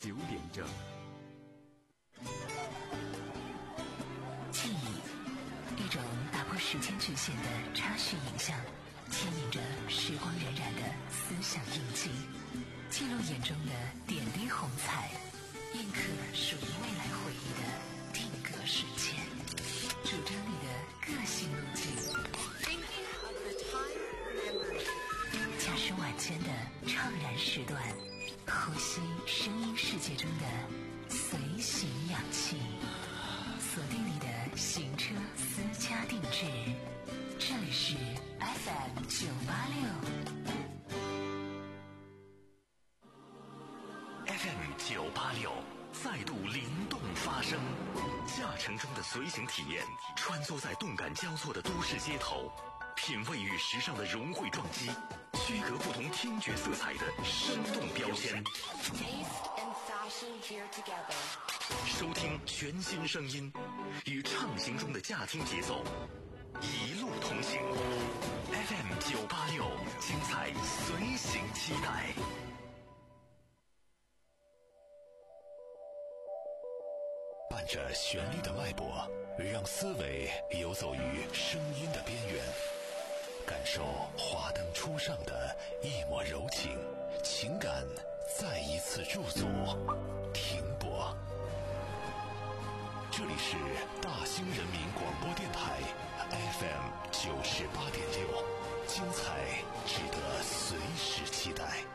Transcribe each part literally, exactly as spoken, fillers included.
九点整。 记忆，一种打破时间局限的插叙影像，牵引着时光荏苒的思想印记，记录眼中的点滴红彩，印刻属于未来回忆的定格瞬间，主张你的个性路径。驾驶晚间的怅然时段，呼吸声音世界中的随行氧气，锁定你的行车私家定制，这里是 F M 九八六。 F M 九八六再度灵动发声，驾乘中的随行体验，穿梭在动感交错的都市街头，品味与时尚的融汇撞击，区隔不同听觉色彩的生动标签。收听全新声音，与畅行中的驾听节奏，一路同行。F M 九八六，精彩随行期待。伴着旋律的脉搏，让思维游走于声音的边缘，感受华灯初上的一抹柔情，情感再一次入组，停泊。这里是大兴人民广播电台 F M 九十八点六，精彩值得随时期待。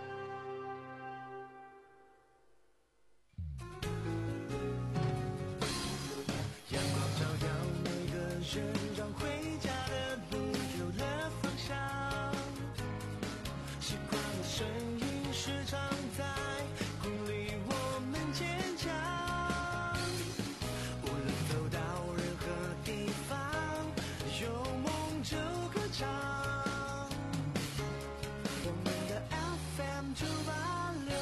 阳光照耀每个人，让回家的路有了方向。习惯的声音时常在鼓励我们坚强。无论走到任何地方，有梦就歌唱。我们的 F M 九八六。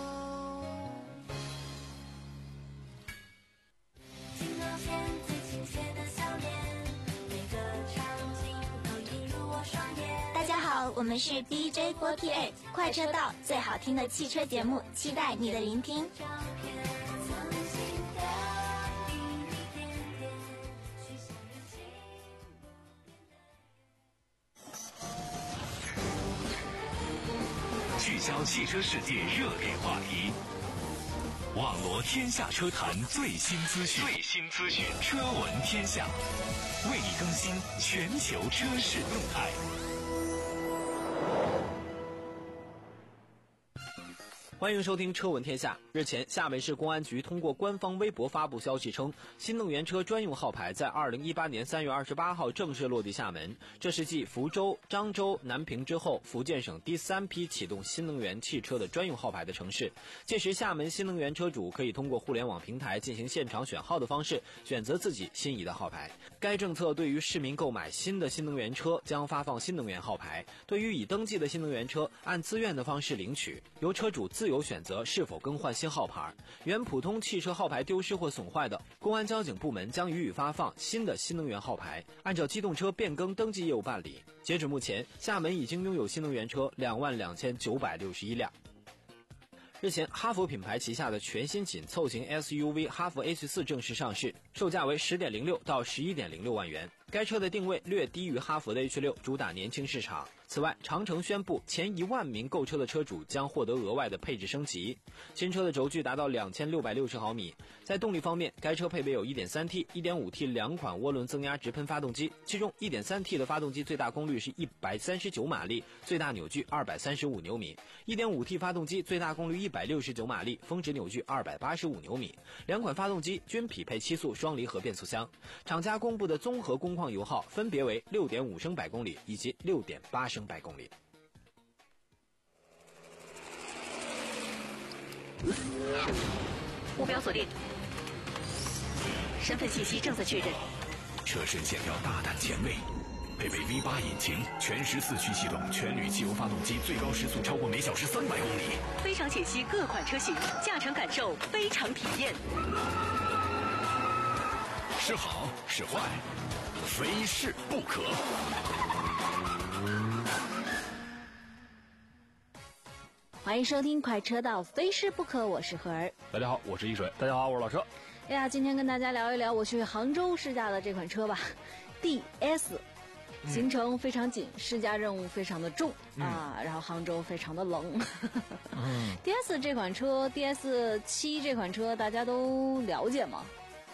听到现最亲切的笑脸，每个场景都映入我双眼。 大家好，我们是 D J 四十八，快车道最好听的汽车节目，期待你的聆听。 照片曾经的滴滴点点，许下热情不变的。 聚焦汽车世界热点话题，网罗天下车坛最新资讯，最新资讯，车闻天下，为你更新全球车市动态。 欢迎收听车闻天下。日前，厦门市公安局通过官方微博发布消息称，新能源车专用号牌在二零一八年三月二十八号正式落地厦门。这是继福州、漳州、南平之后，福建省第三批启动新能源汽车的专用号牌的城市。届时，厦门新能源车主可以通过互联网平台进行现场选号的方式，选择自己心仪的号牌。该政策对于市民购买新的新能源车将发放新能源号牌，对于已登记的新能源车按自愿的方式领取，由车主自由选择是否更换新号牌。原普通汽车号牌丢失或损坏的，公安交警部门将予以发放新的新能源号牌，按照机动车变更登记业务办理。截止目前，厦门已经拥有新能源车两万两千九百六十一辆。日前，哈弗品牌旗下的全新紧凑型 S U V 哈弗 H 四 正式上市，售价为 十点零六 到 十一点零六万元。该车的定位略低于哈弗的 H 六，主打年轻市场。此外，长城宣布前一万名购车的车主将获得额外的配置升级。新车的轴距达到两千六百六十毫米。在动力方面，该车配备有 一点三 T、一点五 T 两款涡轮增压直喷发动机，其中 一点三 T 的发动机最大功率是一百三十九马力，最大扭矩二百三十五牛米； 一点五 T 发动机最大功率一百六十九马力，峰值扭矩二百八十五牛米。两款发动机均匹配七速双离合变速箱。厂家公布的综合工况油耗分别为 六点五升百公里以及 六点八升百公里。 目标锁定，身份信息正在确认。 车身线条大胆前卫，配备 V 八 引擎，全时四驱系统，全铝汽油发动机，最高时速超过每小时三百公里。 非常解析各款车型，驾乘感受非常体验。 是好是坏，非试不可。 欢欢迎收听快车道，非试不可，我是何儿。 大家好，我是一水。 大家好，我是老车。 哎呀，今天跟大家聊一聊我去杭州试驾的这款车吧 ，D S。行程非常紧，试驾任务非常的重、嗯、啊，然后杭州非常的冷。嗯、D S 这款车 ，D S 七这款车大家都了解吗？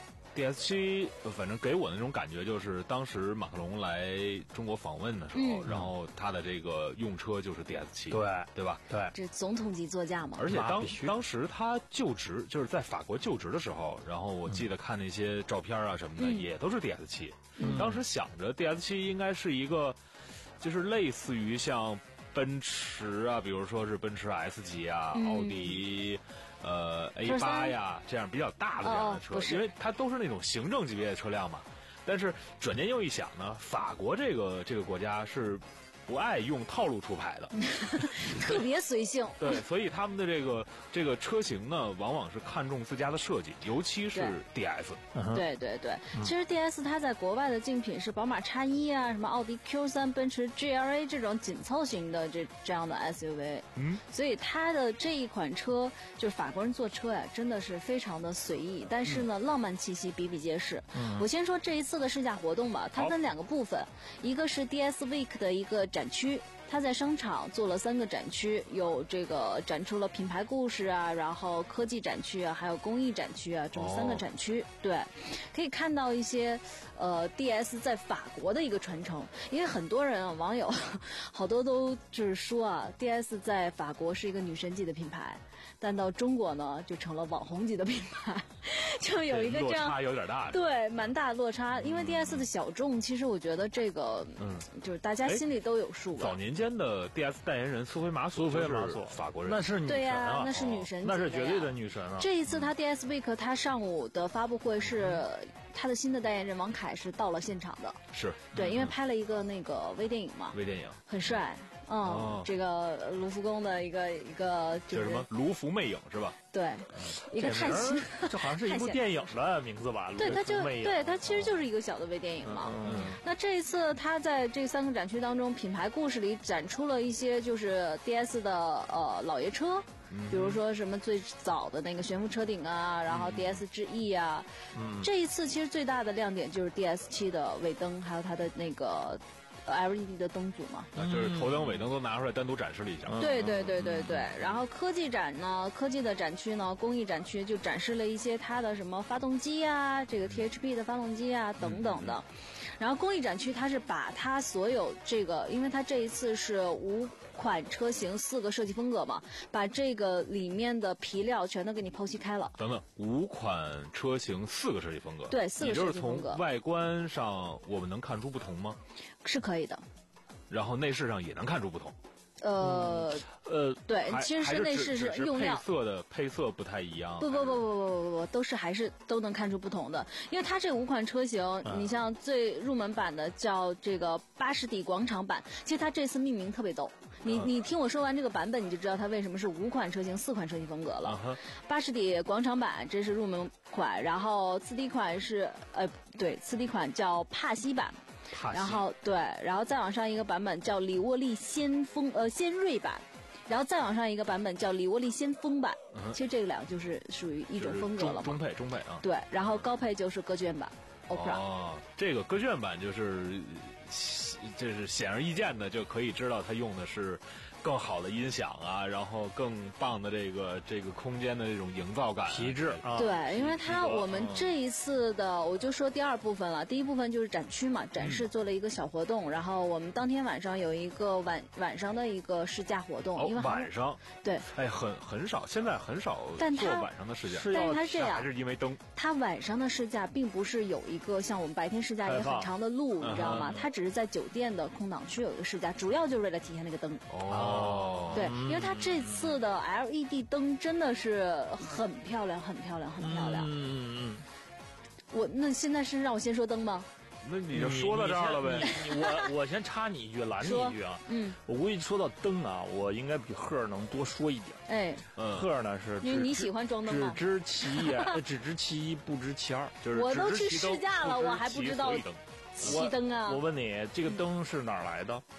D S 七，反正给我那种感觉就是当时马克龙来中国访问的时候，嗯、然后他的这个用车就是 D S 七， 对对吧？ 对， 这总统级座驾嘛。 而且当当时他就职就是在法国就职的时候，然后我记得看那些照片啊什么的，嗯、也都是 D S 七。嗯、当时想着 D S 七应该是一个，就是类似于像奔驰啊，比如说是奔驰 S 级啊，嗯、奥迪。呃 ，A 八 呀，这样比较大的这样的车， 哦、 因为它都是那种行政级别的车辆嘛。但是转念又一想呢，法国这个这个国家是不爱用套路出牌的， 特别随性。 对，所以他们的这个这个车型呢，往往是看重自家的设计，尤其是 D S。 对对对，嗯、其实 D S 它在国外的竞品是宝马 X 一 啊，什么奥迪 Q 三、奔驰 G L A 这种紧凑型的这这样的 S U V。嗯，所以它的这一款车，就是法国人坐车呀，真的是非常的随意，但是呢，嗯、浪漫气息比比皆是。嗯，我先说这一次的试驾活动吧，它分两个部分，一个是 D S Week 的一个展区，它在商场做了三个展区，有这个展出了品牌故事啊，然后科技展区啊，还有工艺展区啊，这么三个展区。哦、对，可以看到一些呃 D S 在法国的一个传承，因为很多人啊网友好多都就是说啊 ，D S 在法国是一个女神级的品牌，但到中国呢就成了网红级的品牌，就有一个这样落差有点大， 对，蛮大的落差。因为 D S 的小众，其实我觉得这个嗯，就是大家心里都有数。 早年间的 D S 代言人苏菲玛索， 苏菲玛索法国人， 那是女神啊， 对呀，那是女神， 那是绝对的女神啊。 这一次他 D S Week 他上午的发布会是他的新的代言人王凯是到了现场的， 是对，因为拍了一个那个微电影嘛， 微电影很帅。嗯，哦、这个卢浮宫的一个一个就是什么卢浮魅影是吧？ 对，嗯、一个探险， 这好像是一部电影的名字吧？ 对，它就对它其实就是一个小的微电影嘛。嗯嗯、那这一次它在这三个展区当中，品牌故事里展出了一些就是 D S 的呃老爷车。比如说什么最早的那个悬浮车顶啊，然后 D S 之翼啊，嗯、这一次其实最大的亮点就是 D S 七的尾灯，还有它的那个 L E D 的灯组嘛， 啊，就是头灯尾灯都拿出来单独展示了一下。 嗯、对对对对对，然后科技展呢，科技的展区呢，工艺展区就展示了一些它的什么发动机啊，这个 T H P 的发动机啊等等的。嗯、然后工艺展区它是把它所有这个，因为它这一次是五款车型四个设计风格嘛，把这个里面的皮料全都给你剖析开了。 等等，五款车型四个设计风格， 对，四个设计风格。 也就是从外观上我们能看出不同吗？ 是可以的。 然后内饰上也能看出不同。 呃、嗯、呃，对，其实是内饰是用料， 配色的配色不太一样。 不不不不不不不，都是还是都能看出不同的。因为它这五款车型，嗯、你像最入门版的叫这个巴士底广场版，其实它这次命名特别逗。你你听我说完这个版本，你就知道它为什么是五款车型四款设计风格了。嗯、巴士底广场版这是入门款，然后次低款是呃对次低款叫帕西版。然后对，然后再往上一个版本叫里沃利先锋呃先锐版，然后再往上一个版本叫里沃利先锋版。嗯、其实这个两个就是属于一种风格了嘛。 中配中配啊。 对，然后高配就是歌剧院版 Opera。 哦，这个歌剧院版就是这是显而易见的，就可以知道它用的是更好的音响啊，然后更棒的这个这个空间的这种营造感、 皮质啊。 对，因为它我们这一次的，我就说第二部分了。第一部分就是展区嘛，展示做了一个小活动，嗯、然后我们当天晚上有一个晚晚上的一个试驾活动。 哦， 因为晚上对， 哎，很很少，现在很少做晚上的试驾。 但是它这样， 还是因为灯。 它晚上的试驾并不是有一个像我们白天试驾一个很长的路，你知道吗？ 嗯、 它只是在酒店的空档区有一个试驾，主要就是为了体现那个灯。 哦， 对，因为它这次的 L E D 灯真的是很漂亮，很漂亮，很漂亮。 嗯嗯。 我那现在是让我先说灯吗？ 那你就说到这儿了呗。 我我先插你一句，拦你一句啊。 嗯。 我估计说到灯啊，我应该比赫儿能多说一点。 哎。 嗯。赫儿呢是因为你喜欢装灯嘛。 只知其一，只知其一，不知其二，就是我都去试驾了，我还不知道。 熄灯啊！ 我我问你，这个灯是哪儿来的？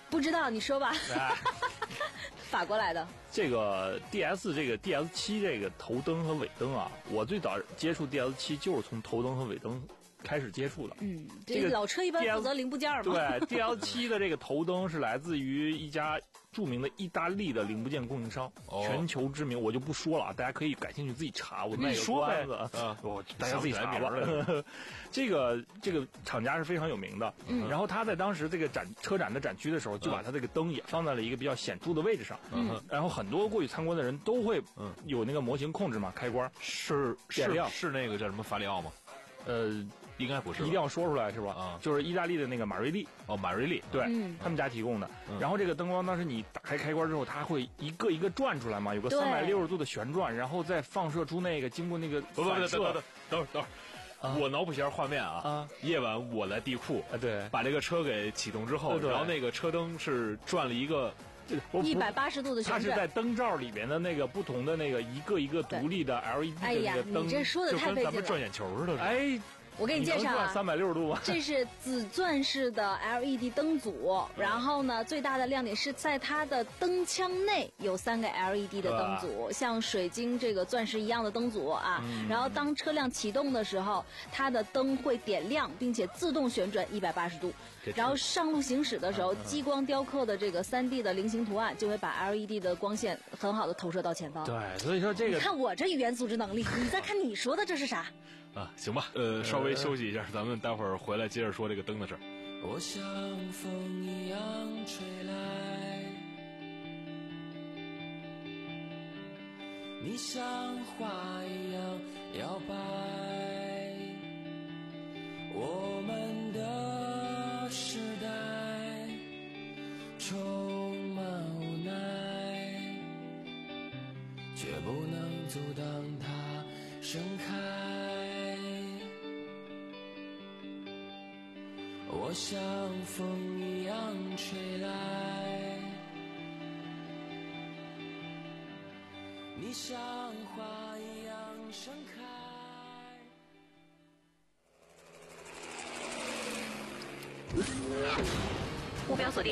不知道，你说吧。法国来的这个 D S 这个 D S 七这个头灯和尾灯啊，我最早接触 D S 七就是从头灯和尾灯开始接触的。 嗯， 这个老车一般负责零部件嘛。 对 ，D S 七的这个头灯是来自于一家著名的意大利的零部件供应商， 哦、 全球知名，我就不说了，大家可以感兴趣自己查。我卖个关子， 啊， 我大家自己查吧。这个这个厂家是非常有名的，嗯、然后他在当时这个展车展的展区的时候，就把他这个灯也放在了一个比较显著的位置上，嗯，然后很多过去参观的人都会有那个模型控制嘛，开关是点亮， 是那个叫什么法里奥吗？ 呃。 应该不是， 一定要说出来是吧？啊，就是意大利的那个马瑞利哦，马瑞利， 对， 嗯、 他们家提供的。嗯、然后这个灯光当时你打开开关之后，它会一个一个转出来嘛，有个三百六十度的旋转，然后再放射出那个经过那个不不不，等等等等会儿等会儿。啊、我脑补一下画面啊！啊，夜晚我来地库， 啊，对， 把这个车给启动之后，然后那个车灯是转了一个一百八十度的旋转， 它是在灯罩里边的那个不同的那个一个一个独立的 L E D 的那个灯， 哎呀，你这说的太费劲了， 就跟咱们转眼球似的。 哎。 我给你介绍啊， 三百六十度吗？ 这是紫钻式的 L E D 灯组，然后呢，最大的亮点是在它的灯腔内有三个 L E D 的灯组，像水晶这个钻石一样的灯组啊。嗯、然后当车辆启动的时候，它的灯会点亮，并且自动旋转一百八十度。然后上路行驶的时候，激光雕刻的这个 三 D 的菱形图案就会把 L E D 的光线很好的投射到前方。 对，所以说这个， 你看我这语言组织能力，你再看你说的这是啥？ 啊，行吧，呃，稍微休息一下，咱们待会儿回来接着说这个灯的事儿。 我像风一样吹来，你像花一样摇摆，我们的时代充满无奈，却不能阻挡它盛开。我像风一样吹来，你像花一样盛开。 目标锁定，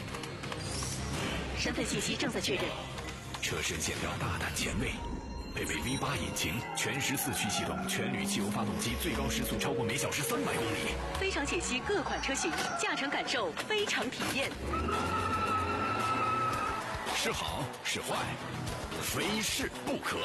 身份信息正在确认。 车身线条大胆前卫，配备 V 八引擎，全时四驱系统，全铝汽油发动机，最高时速超过每小时三百公里。 非常解析各款车型，驾乘感受非常体验。 是好是坏，非试不可。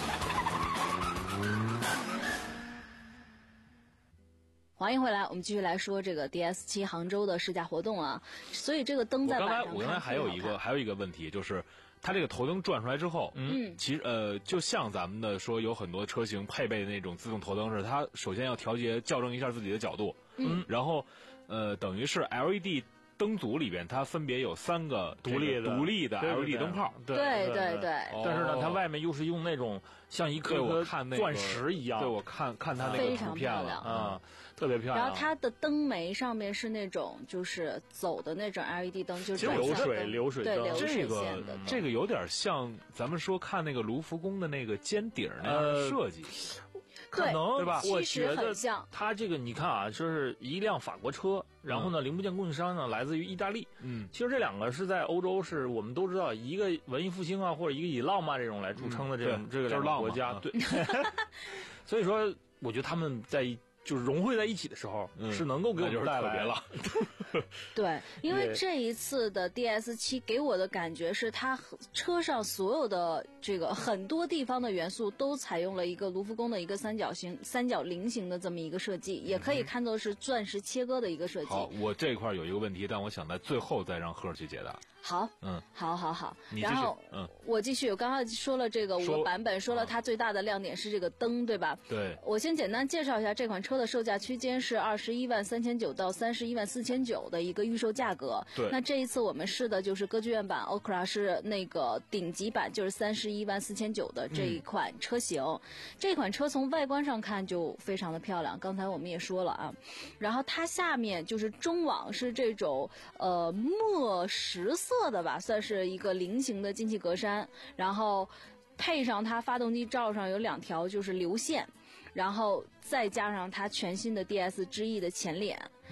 欢迎回来，我们继续来说这个 D S 七 杭州的试驾活动啊。所以这个灯在晚上看， 我刚才我刚才还有一个还有一个问题，就是它这个头灯转出来之后，嗯，其实呃，就像咱们的说有很多车型配备的那种自动头灯似的，它首先要调节校正一下自己的角度，嗯，然后呃，等于是 L E D 灯组里边它分别有三个独立的独立的 L E D 灯泡， 对对对。 但是呢，它外面又是用那种像一颗颗钻石一样， 对，我看看它那个图片了啊，特别漂亮。 然后它的灯眉上面是那种就是走的那种 L E D 灯，就是流水流水灯， 对流水线的。这个有点像咱们说看那个卢浮宫的那个尖顶那样的设计。 可能对吧？我觉得像它这个，你看啊，就是一辆法国车，然后呢，零部件供应商呢来自于意大利。嗯，其实这两个是在欧洲，是我们都知道，一个文艺复兴啊，或者一个以浪漫这种来著称的这种、嗯、这个两个国家。对，所以说，我觉得他们在就是融汇在一起的时候，嗯、是能够给我们带来了。 对，因为这一次的 D S 七给我的感觉是，它车上所有的这个很多地方的元素都采用了一个卢浮宫的一个三角形、三角菱形的这么一个设计，也可以看作是钻石切割的一个设计。 好，我这块有一个问题，但我想在最后再让赫儿去解答。 好， 嗯， 好好好， 你然后嗯， 我继续，我刚刚说了这个五个版本，说了它最大的亮点是这个灯，对吧？ 对。 我先简单介绍一下这款车的售价区间是二十一万三千九到三十一万四千九的一个预售价格。 对。 那这一次我们试的就是歌剧院版 Okra 是那个顶级版，就是三十一万四千九的这一款车型。嗯、这款车从外观上看就非常的漂亮，刚才我们也说了啊。然后它下面就是中网是这种呃墨石色的吧，算是。是一个菱形的进气格栅，然后配上它发动机罩上有两条就是流线，然后再加上它全新的 D S 之翼的前脸，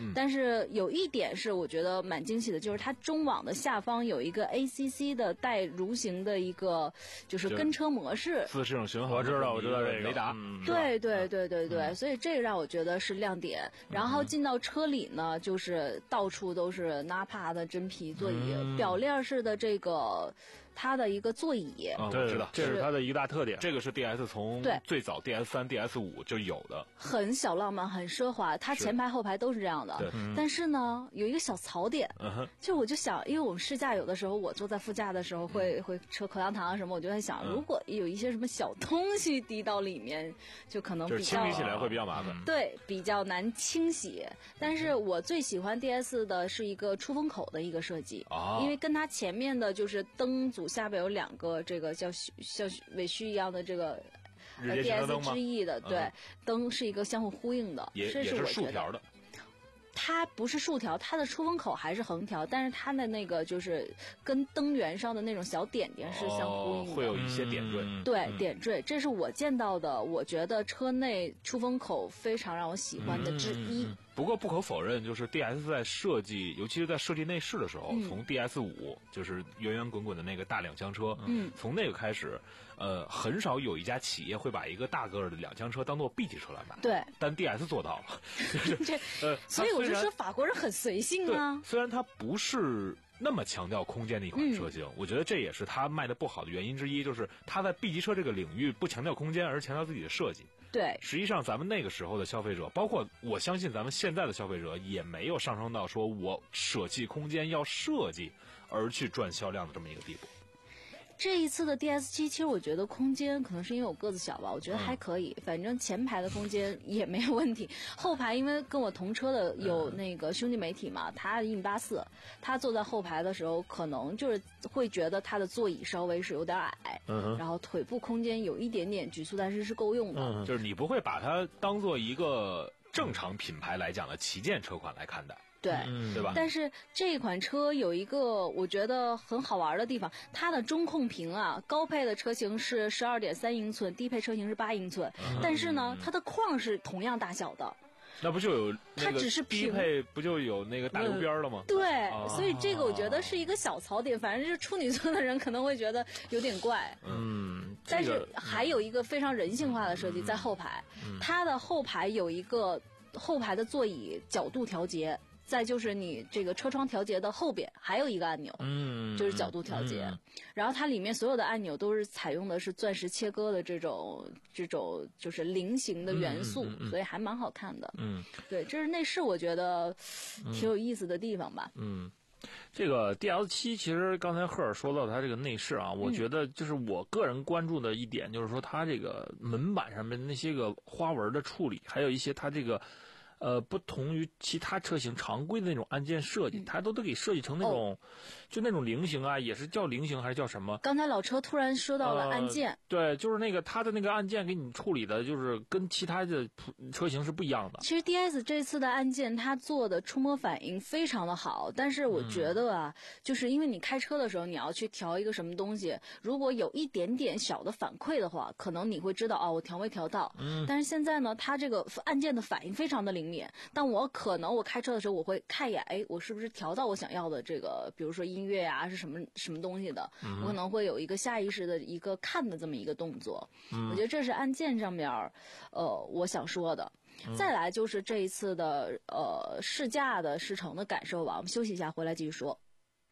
嗯，但是有一点是我觉得蛮惊喜的，就是它中网的下方有一个 A C C 的带蠕行的一个就是跟车模式， 自适应巡航， 我知道我知道这个雷达， 嗯、 对对对对对、嗯，所以这个让我觉得是亮点。然后进到车里呢，就是到处都是纳帕的真皮座椅，嗯、表链式的这个。它的一个座椅， 嗯，我知道， 这是它的一个大特点。 这个是 D S 从最早 D S 三、D S 五就有的， 很小浪漫，很奢华。它前排后排都是这样的。 对， 但是呢，有一个小槽点，嗯、就我就想，因为我们试驾有的时候我坐在副驾的时候会、嗯、会吃口香糖啊什么，我就在想，如果有一些什么小东西滴到里面，就可能比较、 就是、清理起来会比较麻烦。 对，比较难清洗。但是我最喜欢 D S 的是一个出风口的一个设计， 哦、 因为跟它前面的就是灯组下边有两个这个像像尾须一样的这个呃 D S 之翼的，对、嗯，灯是一个相互呼应的， 也这是也是竖条的。 它不是竖条，它的出风口还是横条，但是它的那个就是跟灯源上的那种小点点是相呼应的， 哦、会有一些点缀。 嗯、对、嗯，点缀，这是我见到的，我觉得车内出风口非常让我喜欢的之一。 嗯嗯、不过不可否认，就是 D S 在设计，尤其是在设计内饰的时候，嗯、从 D S 五就是圆圆滚滚的那个大两厢车， 嗯， 从那个开始，呃，很少有一家企业会把一个大个儿的两厢车当做 B 级车来卖。 对， 但 D S 做到了，就是这呃， 所以我就说法国人很随性啊。 虽然它不是那么强调空间的一款车型、嗯，我觉得这也是它卖的不好的原因之一，就是它在 B 级车这个领域不强调空间，而强调自己的设计。 对， 实际上咱们那个时候的消费者，包括我相信咱们现在的消费者，也没有上升到说我舍弃空间要设计而去赚销量的这么一个地步。 这一次的 D S 七，其实我觉得空间可能是因为我个子小吧，我觉得还可以，嗯、反正前排的空间也没有问题。后排因为跟我同车的有那个兄弟媒体嘛，他一米八四，他坐在后排的时候，可能就是会觉得他的座椅稍微是有点矮， 嗯、 然后腿部空间有一点点局促，但是是够用的。 嗯、就是你不会把它当做一个正常品牌来讲的旗舰车款来看待。 对、 嗯，对吧？ 但是这款车有一个我觉得很好玩的地方，它的中控屏啊，高配的车型是十二点三英寸，低配车型是八英寸，嗯、但是呢，它的框是同样大小的。 那不就有它只是低配不就有那个大油边了吗？ 对、 哦， 所以这个我觉得是一个小槽点，反正是处女座的人可能会觉得有点怪。 嗯， 但是还有一个非常人性化的设计、嗯、在后排、嗯，它的后排有一个后排的座椅角度调节。再就是你这个车窗调节的后边还有一个按钮， 嗯， 就是角度调节、嗯，然后它里面所有的按钮都是采用的是钻石切割的这种这种就是菱形的元素、 嗯嗯嗯， 所以还蛮好看的。 嗯， 对，这是内饰我觉得挺有意思的地方吧。 嗯，这个 D S 七其实刚才赫尔说到它这个内饰啊，我觉得就是我个人关注的一点就是说它这个门板上面那些个花纹的处理，还有一些它这个。呃，不同于其他车型常规的那种按键设计，嗯、它都得给设计成那种、哦，就那种菱形啊，也是叫菱形还是叫什么？ 刚才老车突然说到了按键，呃、 对，就是那个它的那个按键给你处理的，就是跟其他的车型是不一样的。 其实 D S 这次的按键它做的触摸反应非常的好，但是我觉得啊，嗯、就是因为你开车的时候你要去调一个什么东西，如果有一点点小的反馈的话，可能你会知道哦，我调没调到。 嗯。 但是现在呢，它这个按键的反应非常的灵。但我可能我开车的时候我会看一眼，哎，我是不是调到我想要的这个，比如说音乐呀、啊，是什么什么东西的、嗯，我可能会有一个下意识的一个看的这么一个动作。 嗯、 我觉得这是按键上面，呃，我想说的。 嗯、 再来就是这一次的呃试驾的试乘的感受吧。我们休息一下，回来继续说。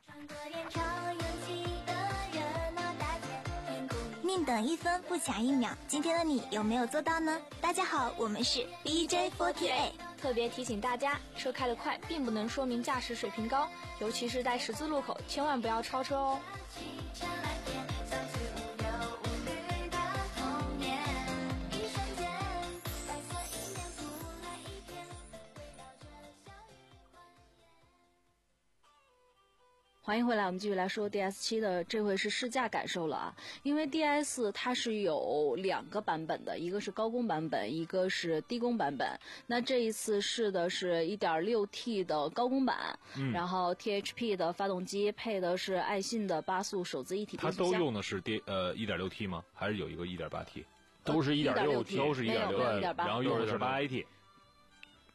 宁等一分不抢一秒，今天的你有没有做到呢？大家好，我们是 B J 四十八。 特别提醒大家，车开得快并不能说明驾驶水平高，尤其是在十字路口，千万不要超车哦。 欢迎回来，我们继续来说 D S 七 的，这回是试驾感受了啊。因为 D S 它是有两个版本的，一个是高功版本，一个是低功版本。那这一次试的是 一点六 T 的高功版、嗯，然后 T H P 的发动机，配的是爱信的八速手自一体变速箱。 它都用的是 D 呃 一点六 T 吗？还是有一个 一点八 T？ 都是 一点六 T， 都是一点六，然后用的是八 A T。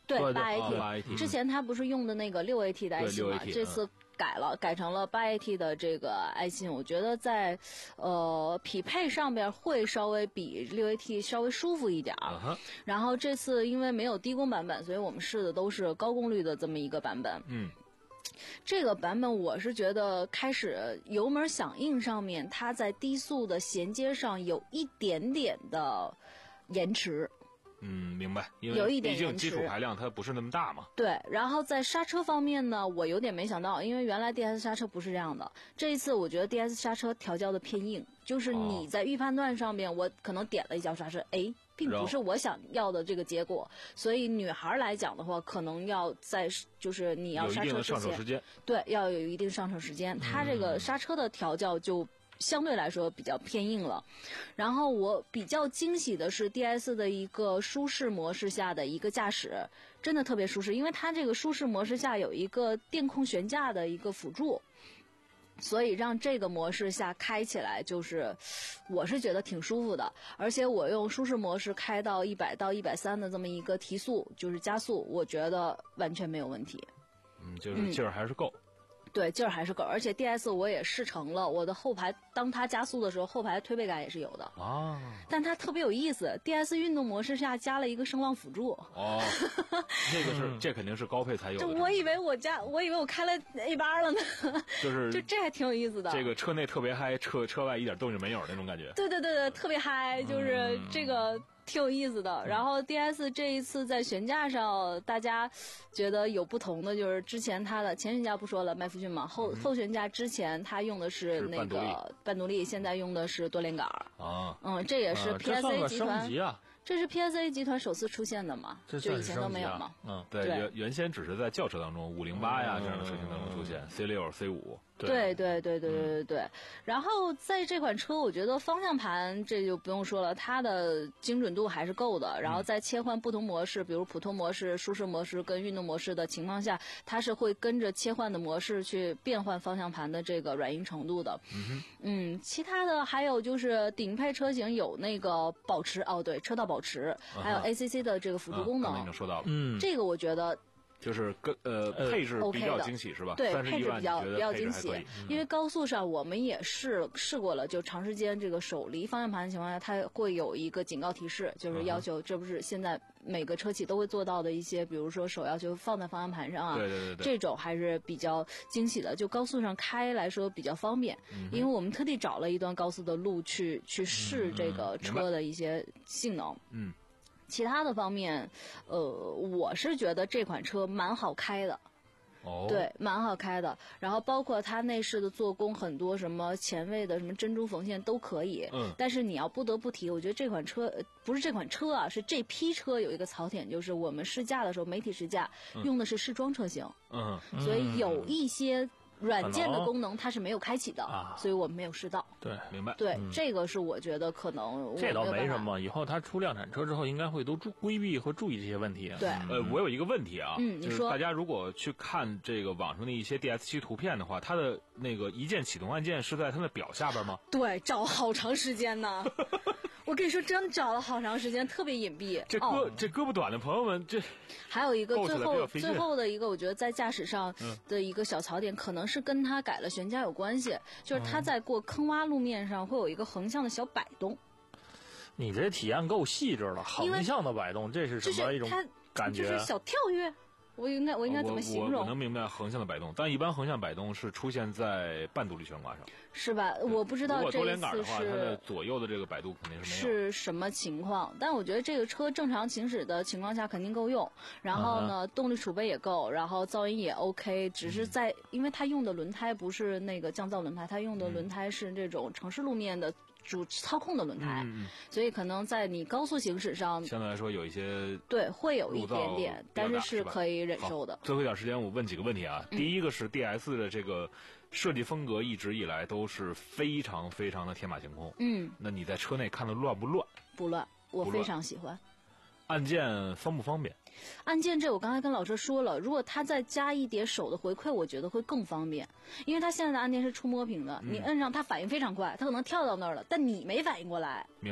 对，八 A 哦八 A T， T 之前它不是用的那个六 A T 的爱信嘛， 对 六 A T 这次改了，改成了八 A T 的这个爱信，我觉得在呃匹配上边会稍微比六 A T 稍微舒服一点儿。 啊然后这次因为没有低功版本，所以我们试的都是高功率的这么一个版本。 嗯。 这个版本我是觉得开始油门响应上面，它在低速的衔接上有一点点的延迟。 嗯，明白，因有为毕竟一点延迟基础排量它不是那么大嘛。 对，然后在刹车方面呢，我有点没想到，因为原来 D S 刹车不是这样的。这一次我觉得 D S 刹车调教的偏硬，就是你在预判断上面，我可能点了一脚刹车，哎。并不是我想要的这个结果，所以女孩来讲的话，可能要在就是你要刹车之前， 有一定的上手时间， 对，要有一定上手时间。它这个刹车的调教就相对来说比较偏硬了。然后我比较惊喜的是 D S 的一个舒适模式下的一个驾驶，真的特别舒适，因为它这个舒适模式下有一个电控悬架的一个辅助。所以让这个模式下开起来，就是我是觉得挺舒服的，而且我用舒适模式开到一百到一百三的这么一个提速，就是加速，我觉得完全没有问题。 嗯，就是劲儿还是够。 嗯对，劲儿还是够，而且 D S 我也试乘了，我的后排当它加速的时候，后排推背感也是有的啊。 但它特别有意思 ，D S 运动模式下加了一个声浪辅助。 哦，这个是这肯定是高配才有的。 我以为我加，我以为我开了 A 八了呢。 就是就这还挺有意思的。 这个车内特别嗨，车车外一点动静没有那种感觉。 对对对对，特别嗨，就是这个。挺有意思的，然后 D S 这一次在悬架上，大家觉得有不同的，就是之前它的前悬架不说了，麦弗逊嘛，后、嗯、后悬架之前它用的是那个半独立，现在用的是多连杆啊， 嗯，这也是 P S A 集团， 这啊、 这是 P S A 集团首次出现的嘛， 这就以前都没有嘛， 嗯，对，原原先只是在轿车当中，五零八呀这样的车型当中出现 ，C 六、C 五。 对对对对对对对，然后在这款车，我觉得方向盘这就不用说了，它的精准度还是够的。然后在切换不同模式，比如普通模式、舒适模式跟运动模式的情况下，它是会跟着切换的模式去变换方向盘的这个软硬程度的。 嗯嗯，其他的还有就是顶配车型有那个保持哦，对，车道保持，还有 A C C 的这个辅助功能。 刚才已经说到了， 嗯，这个我觉得。 就是跟呃配置比较惊喜是吧？ 对，配置比较比较惊喜， 嗯、 因为高速上我们也试试过了，就长时间这个手离方向盘的情况下，它会有一个警告提示，就是要求，这不是现在每个车企都会做到的一些，比如说手要求放在方向盘上啊， 对对对对， 这种还是比较惊喜的，就高速上开来说比较方便， 嗯、 因为我们特地找了一段高速的路去去试这个车的一些性能， 嗯。 其他的方面，呃，我是觉得这款车蛮好开的， 哦， 对，蛮好开的。然后包括它内饰的做工，很多什么前卫的什么珍珠缝线都可以。 嗯。 但是你要不得不提，我觉得这款车不是这款车啊，是这批车有一个槽点，就是我们试驾的时候，媒体试驾、嗯、用的是试装车型。 嗯。 所以有一些软件的功能它是没有开启的， 啊、 所以我们没有试到。 对， 明白。 对， 嗯、 这个是我觉得可能这倒没什么。以后它出量产车之后，应该会都注规避和注意这些问题。 对， 呃，我有一个问题啊， 嗯， 就是大家如果去看这个网上的一些 D S 七图片的话，它的那个一键启动按键是在它的表下边吗？ 对，找好长时间呢。我跟你说，真找了好长时间，特别隐蔽。 这胳、 哦、 这胳膊短的朋友们，这还有一个最后最后的一个，我觉得在驾驶上的一个小槽点，嗯、可能是跟它改了悬架有关系，就是它在过坑洼路面上会有一个横向的小摆动。 你这体验够细致了，横向的摆动，这是什么一种感觉？ 就是小跳跃。我应该我应该怎么形容？ 我我能明白横向的摆动，但一般横向摆动是出现在半独立悬挂上， 是吧？我不知道这一次是它的左右的这个摆动肯定是没有是什么情况，但我觉得这个车正常行驶的情况下肯定够用。然后呢，动力储备也够，然后噪音也 OK， 只是在、嗯、因为它用的轮胎不是那个降噪轮胎，它用的轮胎是这种城市路面的主操控的轮胎， 嗯、 所以可能在你高速行驶上相对来说有一些对会有一点点，但是是可以忍受的。 最后一点时间，我问几个问题啊。 嗯、 第一个是 D S 的这个设计风格一直以来都是非常非常的天马行空。 嗯， 那你在车内看的乱不乱？ 不乱，我非常喜欢。 按键方不方便？ 按键这我刚才跟老师说了，如果它再加一点手的回馈，我觉得会更方便，因为它现在的按键是触摸屏的， 嗯、 你摁上它反应非常快，它可能跳到那儿了，但你没反应过来。 明白。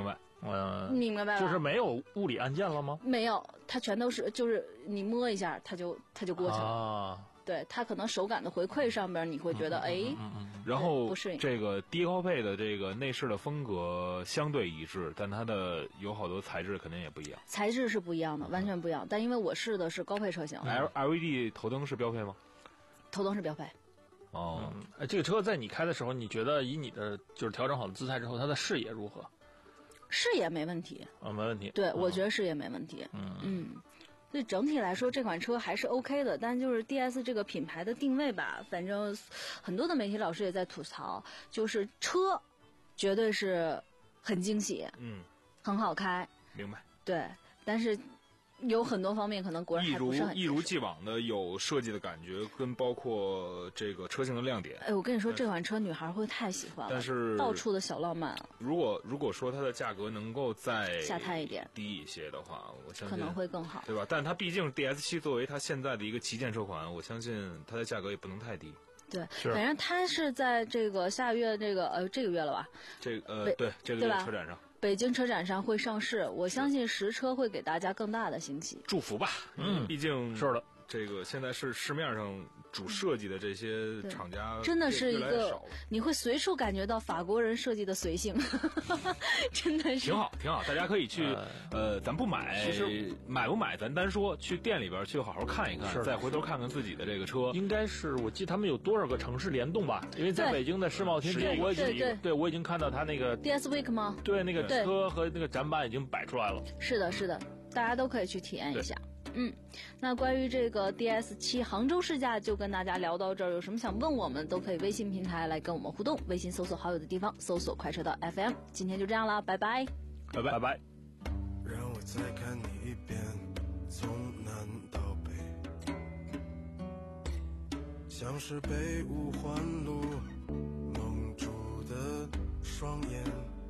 呃， 明白吧？ 就是没有物理按键了吗？ 没有，它全都是就是你摸一下，它就它就过去了。 啊， 对，它可能手感的回馈上边你会觉得哎、 嗯嗯嗯然后不适应这个低高配的这个内饰的风格相对一致，但它的有好多材质肯定也不一样。 材质是不一样的，完全不一样。但因为我试的是高配车型 L L E D 头灯是标配吗？ 头灯是标配。 哦， 嗯，哎，这个车在你开的时候，你觉得以你的就是调整好的姿态之后，它的视野如何？ 视野没问题。 啊，没问题。 对，我觉得视野没问题。 嗯嗯。所以整体来说，这款车还是 OK 的，但就是 D S 这个品牌的定位吧，反正很多的媒体老师也在吐槽，就是车绝对是很惊喜， 嗯， 很好开， 明白。 对，但是有很多方面可能国人一如还不是很一如既往的有设计的感觉，跟包括这个车型的亮点。 哎，我跟你说，这款车女孩会太喜欢了， 但是到处的小浪漫。 如果如果说它的价格能够再下探一点， 低一些的话，我相信可能会更好， 对吧？但它毕竟 D S 七作为它现在的一个旗舰车款，我相信它的价格也不能太低。 对，反正它是在这个下月这个呃这个月了吧？ 这个呃对这个月车展上。 北京车展上会上市，我相信实车会给大家更大的惊喜。 祝福吧， 嗯， 毕竟是的， 这个现在是市面上主设计的这些厂家真的是一个， 你会随处感觉到法国人设计的随性，真的是挺好，挺好。大家可以去，呃，咱不买， 其实买不买咱单说，去店里边去好好看一看，再回头看看自己的这个车。 应该是我记得他们有多少个城市联动吧？因为在北京的世贸天阶，我已经对对我已经看到他那个 D S Week 吗？ 对，那个车和那个展板已经摆出来了。 是的，是的，大家都可以去体验一下。嗯，那关于这个 D S 七杭州试驾就跟大家聊到这儿，有什么想问我们都可以微信平台来跟我们互动，微信搜索好友的地方搜索快车道 F M。今天就这样了，拜拜， 拜拜拜拜。 让我再看你一遍，从南到北，像是被五环路蒙住的双眼，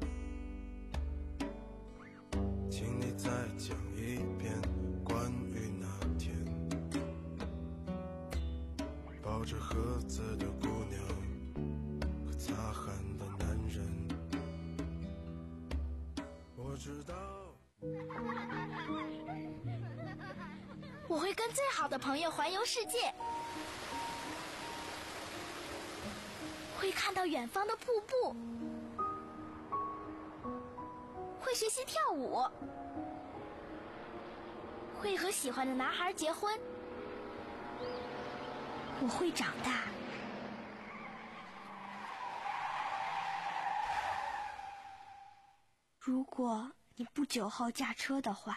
请你再讲一遍关于那天抱着盒子的姑娘和擦汗的男人。我知道我会跟最好的朋友环游世界，会看到远方的瀑布，会学习跳舞，会和喜欢的男孩结婚。我会长大。如果你不酒后驾车的话，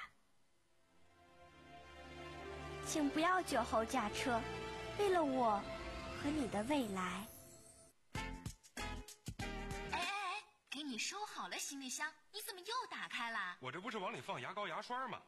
请不要酒后驾车，为了我和你的未来。 哎哎哎，给你收好了行李箱，你怎么又打开了？ 我这不是往里放牙膏牙刷吗？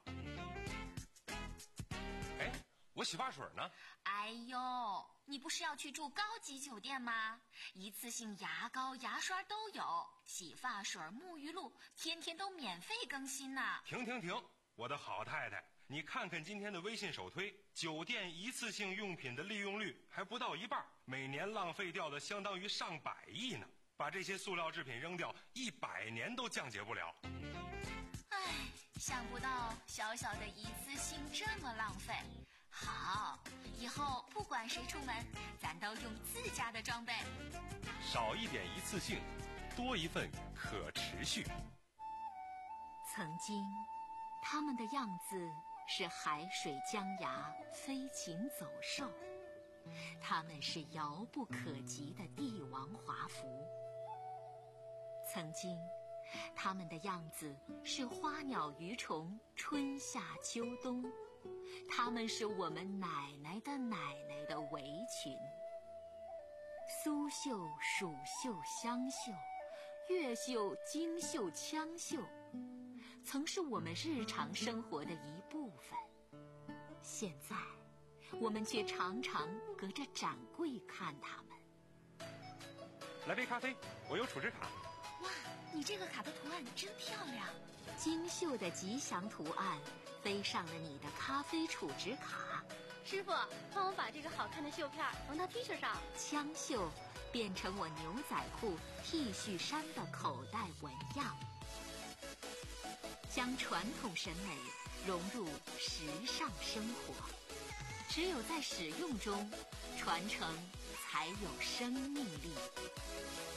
哎，我洗发水呢？ 哎呦，你不是要去住高级酒店吗？一次性牙膏牙刷都有，洗发水沐浴露天天都免费更新呢。 停停停，我的好太太，你看看今天的微信首推，酒店一次性用品的利用率还不到一半，每年浪费掉的相当于上百亿呢。把这些塑料制品扔掉，一百年都降解不了。 唉，想不到小小的一次性这么浪费。好，以后不管谁出门，咱都用自家的装备。 少一点一次性，多一份可持续。 曾经，他们的样子是海水江崖，飞禽走兽，他们是遥不可及的帝王华服。曾经，他们的样子是花鸟鱼虫，春夏秋冬，他们是我们奶奶的奶奶的围裙。苏绣、蜀绣、湘绣，越绣、京绣、羌绣，曾是我们日常生活的一部分。现在，我们却常常隔着展柜看他们。 来杯咖啡，我有储值卡。 哇，你这个卡的图案真漂亮！精绣的吉祥图案飞上了你的咖啡储值卡。 师傅，帮我把这个好看的绣片缝到 T 恤上。 枪绣变成我牛仔裤、T 恤衫的口袋纹样。 将传统审美融入时尚生活。只有在使用中，传承才有生命力。